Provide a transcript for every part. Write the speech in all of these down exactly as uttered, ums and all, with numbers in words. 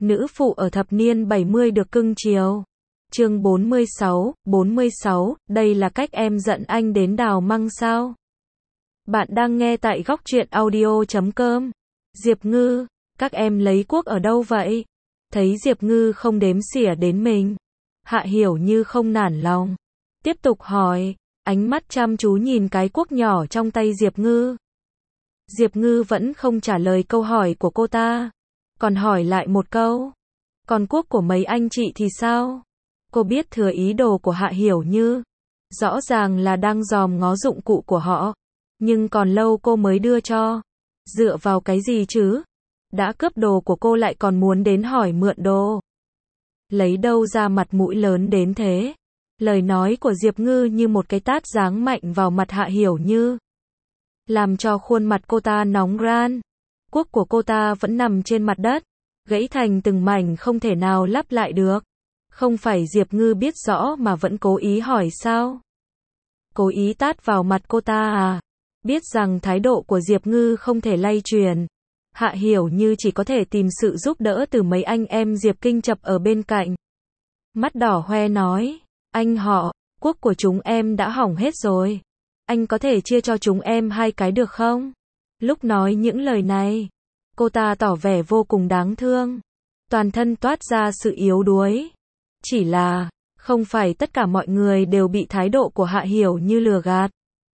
nữ phụ ở thập niên bảy mươi được cưng chiều. Chương bốn mươi sáu, bốn mươi sáu, đây là cách em giận anh đến đào măng sao? Bạn đang nghe tại góc truyện audio chấm com. Diệp Ngư, các em lấy cuốc ở đâu vậy? Thấy Diệp Ngư không đếm xỉa đến mình, Hạ Hiểu Như không nản lòng, tiếp tục hỏi, ánh mắt chăm chú nhìn cái cuốc nhỏ trong tay Diệp Ngư. Diệp Ngư vẫn không trả lời câu hỏi của cô ta, còn hỏi lại một câu, còn cuốc của mấy anh chị thì sao? Cô biết thừa ý đồ của Hạ Hiểu Như, rõ ràng là đang dòm ngó dụng cụ của họ, nhưng còn lâu cô mới đưa cho. Dựa vào cái gì chứ? Đã cướp đồ của cô lại còn muốn đến hỏi mượn đồ. Lấy đâu ra mặt mũi lớn đến thế? Lời nói của Diệp Ngư như một cái tát giáng mạnh vào mặt Hạ Hiểu Như, làm cho khuôn mặt cô ta nóng ran. Cuốc của cô ta vẫn nằm trên mặt đất, gãy thành từng mảnh không thể nào lắp lại được. Không phải Diệp Ngư biết rõ mà vẫn cố ý hỏi sao? Cố ý tát vào mặt cô ta à? Biết rằng thái độ của Diệp Ngư không thể lay truyền, Hạ Hiểu Như chỉ có thể tìm sự giúp đỡ từ mấy anh em Diệp Kinh Chập ở bên cạnh. Mắt đỏ hoe nói, anh họ, cuốc của chúng em đã hỏng hết rồi. Anh có thể chia cho chúng em hai cái được không? Lúc nói những lời này, cô ta tỏ vẻ vô cùng đáng thương, toàn thân toát ra sự yếu đuối. Chỉ là, không phải tất cả mọi người đều bị thái độ của Hạ Hiểu Như lừa gạt.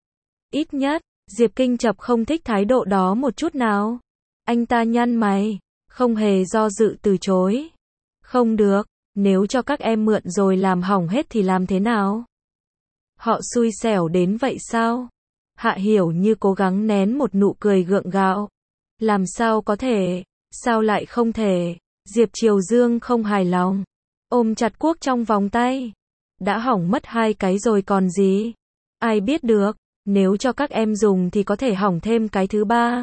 Ít nhất, Diệp Kinh Chập không thích thái độ đó một chút nào. Anh ta nhăn mày, không hề do dự từ chối. Không được, nếu cho các em mượn rồi làm hỏng hết thì làm thế nào? Họ xui xẻo đến vậy sao? Hạ Hiểu Như cố gắng nén một nụ cười gượng gạo. Làm sao có thể? Sao lại không thể? Diệp Triều Dương không hài lòng, ôm chặt cuốc trong vòng tay. Đã hỏng mất hai cái rồi còn gì? Ai biết được, nếu cho các em dùng thì có thể hỏng thêm cái thứ ba.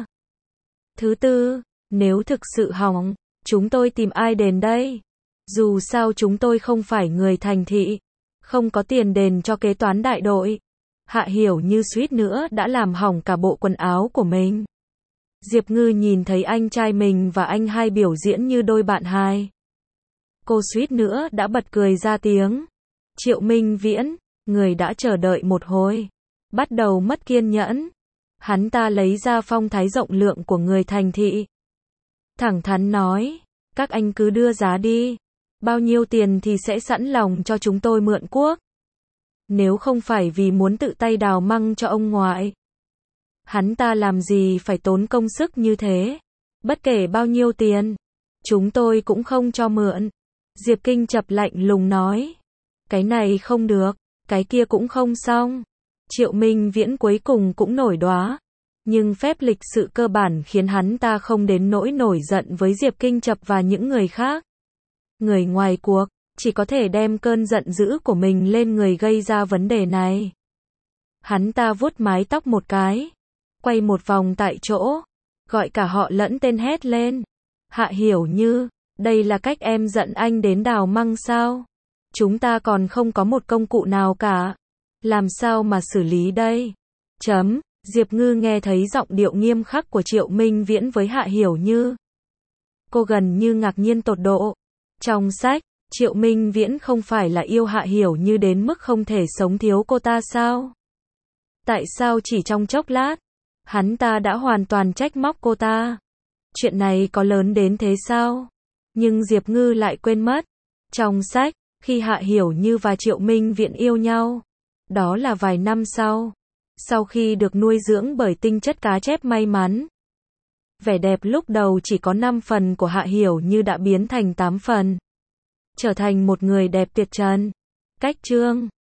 Thứ tư, nếu thực sự hỏng, chúng tôi tìm ai đền đây? Dù sao chúng tôi không phải người thành thị, không có tiền đền cho kế toán đại đội. Hạ Hiểu Như suýt nữa đã làm hỏng cả bộ quần áo của mình. Diệp Ngư nhìn thấy anh trai mình và anh hai biểu diễn như đôi bạn hai, cô suýt nữa đã bật cười ra tiếng. Triệu Minh Viễn, người đã chờ đợi một hồi, bắt đầu mất kiên nhẫn. Hắn ta lấy ra phong thái rộng lượng của người thành thị, thẳng thắn nói, các anh cứ đưa giá đi, bao nhiêu tiền thì sẽ sẵn lòng cho chúng tôi mượn cuốc. Nếu không phải vì muốn tự tay đào măng cho ông ngoại, hắn ta làm gì phải tốn công sức như thế. Bất kể bao nhiêu tiền, chúng tôi cũng không cho mượn. Diệp Kinh Chập lạnh lùng nói, cái này không được, cái kia cũng không xong. Triệu Minh Viễn cuối cùng cũng nổi đoá, nhưng phép lịch sự cơ bản khiến hắn ta không đến nỗi nổi giận với Diệp Kinh Chập và những người khác. Người ngoài cuộc, chỉ có thể đem cơn giận dữ của mình lên người gây ra vấn đề này. Hắn ta vuốt mái tóc một cái, quay một vòng tại chỗ, gọi cả họ lẫn tên hét lên. Hạ Hiểu Như, đây là cách em giận anh đến đào măng sao? Chúng ta còn không có một công cụ nào cả. Làm sao mà xử lý đây? Chấm, Diệp Ngư nghe thấy giọng điệu nghiêm khắc của Triệu Minh Viễn với Hạ Hiểu Như, cô gần như ngạc nhiên tột độ. Trong sách, Triệu Minh Viễn không phải là yêu Hạ Hiểu Như đến mức không thể sống thiếu cô ta sao? Tại sao chỉ trong chốc lát, hắn ta đã hoàn toàn trách móc cô ta? Chuyện này có lớn đến thế sao? Nhưng Diệp Ngư lại quên mất. Trong sách, khi Hạ Hiểu Như và Triệu Minh Viễn yêu nhau, đó là vài năm sau, sau khi được nuôi dưỡng bởi tinh chất cá chép may mắn, vẻ đẹp lúc đầu chỉ có năm phần của Hạ Hiểu Như đã biến thành tám phần, trở thành một người đẹp tuyệt trần. Cách chương